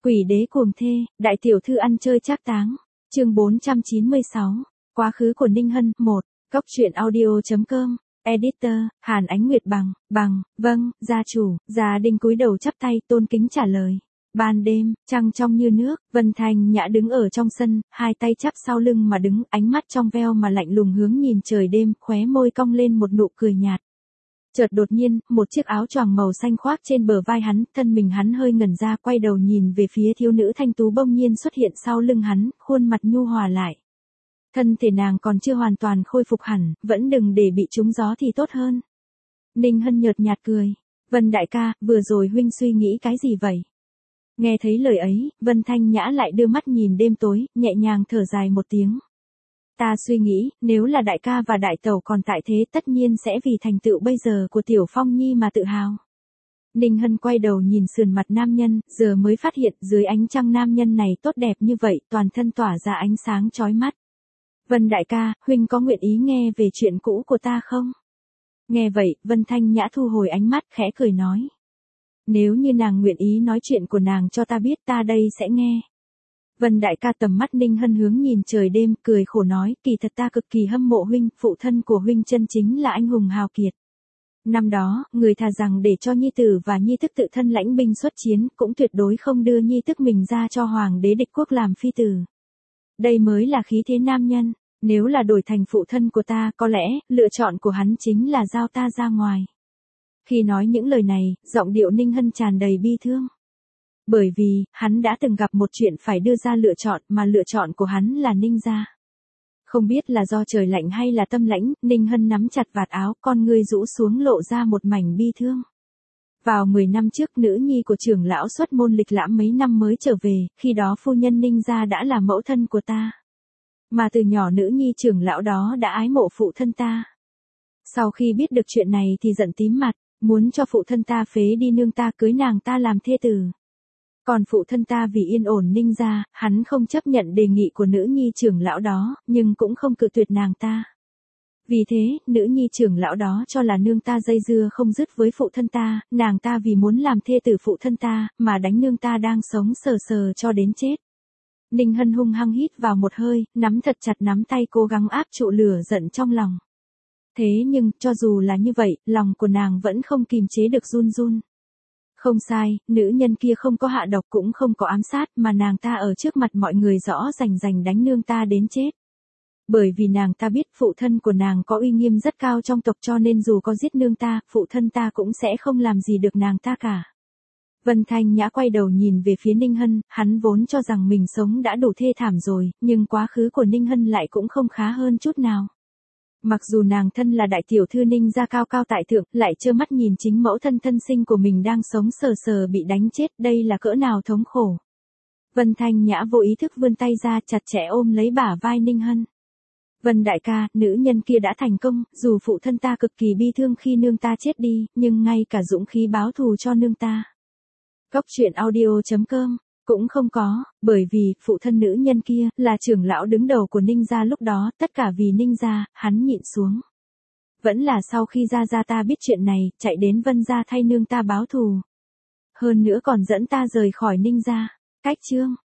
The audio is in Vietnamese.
Quỷ đế cuồng thê, đại tiểu thư ăn chơi trác táng. Chương 496. Quá khứ của Ninh Hân 1. Cốc truyện audio.com. Editor, Hàn Ánh Nguyệt vâng, gia chủ. Gia Đình cúi đầu chắp tay tôn kính trả lời. Ban đêm, trăng trong như nước, Vân Thanh Nhã đứng ở trong sân, hai tay chắp sau lưng mà đứng, ánh mắt trong veo mà lạnh lùng hướng nhìn trời đêm, khóe môi cong lên một nụ cười nhạt. Chợt đột nhiên, một chiếc áo choàng màu xanh khoác trên bờ vai hắn, thân mình hắn hơi ngẩn ra, quay đầu nhìn về phía thiếu nữ thanh tú bỗng nhiên xuất hiện sau lưng hắn, khuôn mặt nhu hòa lại. Thân thể nàng còn chưa hoàn toàn khôi phục hẳn, vẫn đừng để bị trúng gió thì tốt hơn. Ninh Hân nhợt nhạt cười. Vân đại ca, vừa rồi huynh suy nghĩ cái gì vậy? Nghe thấy lời ấy, Vân Thanh Nhã lại đưa mắt nhìn đêm tối, nhẹ nhàng thở dài một tiếng. Ta suy nghĩ, nếu là đại ca và đại tẩu còn tại thế tất nhiên sẽ vì thành tựu bây giờ của Tiểu Phong Nhi mà tự hào. Ninh Hân quay đầu nhìn sườn mặt nam nhân, giờ mới phát hiện dưới ánh trăng nam nhân này tốt đẹp như vậy, toàn thân tỏa ra ánh sáng chói mắt. Vân đại ca, huynh có nguyện ý nghe về chuyện cũ của ta không? Nghe vậy, Vân Thanh Nhã thu hồi ánh mắt, khẽ cười nói. Nếu như nàng nguyện ý nói chuyện của nàng cho ta biết, ta đây sẽ nghe. Vân đại ca tầm mắt Ninh Hân hướng nhìn trời đêm, cười khổ nói, kỳ thật ta cực kỳ hâm mộ huynh, phụ thân của huynh chân chính là anh hùng hào kiệt. Năm đó, người thà rằng để cho nhi tử và nhi thức tự thân lãnh binh xuất chiến, cũng tuyệt đối không đưa nhi thức mình ra cho hoàng đế địch quốc làm phi tử. Đây mới là khí thế nam nhân, nếu là đổi thành phụ thân của ta, có lẽ, lựa chọn của hắn chính là giao ta ra ngoài. Khi nói những lời này, giọng điệu Ninh Hân tràn đầy bi thương. Bởi vì, hắn đã từng gặp một chuyện phải đưa ra lựa chọn, mà lựa chọn của hắn là Ninh gia. Không biết là do trời lạnh hay là tâm lãnh, Ninh Hân nắm chặt vạt áo, con ngươi rũ xuống lộ ra một mảnh bi thương. Vào 10 năm trước, nữ nhi của trưởng lão xuất môn lịch lãm mấy năm mới trở về, khi đó phu nhân Ninh gia đã là mẫu thân của ta. Mà từ nhỏ nữ nhi trưởng lão đó đã ái mộ phụ thân ta. Sau khi biết được chuyện này thì giận tím mặt, muốn cho phụ thân ta phế đi nương ta, cưới nàng ta làm thê tử. Còn phụ thân ta vì yên ổn Ninh gia, hắn không chấp nhận đề nghị của nữ nhi trưởng lão đó, nhưng cũng không cự tuyệt nàng ta. Vì thế, nữ nhi trưởng lão đó cho là nương ta dây dưa không dứt với phụ thân ta, nàng ta vì muốn làm thê tử phụ thân ta, mà đánh nương ta đang sống sờ sờ cho đến chết. Ninh Hân hung hăng hít vào một hơi, nắm thật chặt nắm tay cố gắng áp trụ lửa giận trong lòng. Thế nhưng, cho dù là như vậy, lòng của nàng vẫn không kìm chế được run run. Không sai, nữ nhân kia không có hạ độc cũng không có ám sát, mà nàng ta ở trước mặt mọi người rõ rành rành đánh nương ta đến chết. Bởi vì nàng ta biết phụ thân của nàng có uy nghiêm rất cao trong tộc, cho nên dù có giết nương ta, phụ thân ta cũng sẽ không làm gì được nàng ta cả. Vân Thanh Nhã quay đầu nhìn về phía Ninh Hân, hắn vốn cho rằng mình sống đã đủ thê thảm rồi, nhưng quá khứ của Ninh Hân lại cũng không khá hơn chút nào. Mặc dù nàng thân là đại tiểu thư Ninh gia cao cao tại thượng, lại trơ mắt nhìn chính mẫu thân thân sinh của mình đang sống sờ sờ bị đánh chết, đây là cỡ nào thống khổ. Vân Thanh Nhã vô ý thức vươn tay ra chặt chẽ ôm lấy bả vai Ninh Hân. Vân đại ca, nữ nhân kia đã thành công, dù phụ thân ta cực kỳ bi thương khi nương ta chết đi, nhưng ngay cả dũng khí báo thù cho nương ta. Cốc truyện audio.com. Cũng không có, bởi vì, phụ thân nữ nhân kia, là trưởng lão đứng đầu của Ninh gia lúc đó, tất cả vì Ninh gia, hắn nhịn xuống. Vẫn là sau khi gia ta biết chuyện này, chạy đến Vân gia thay nương ta báo thù. Hơn nữa còn dẫn ta rời khỏi Ninh gia. Cách chương.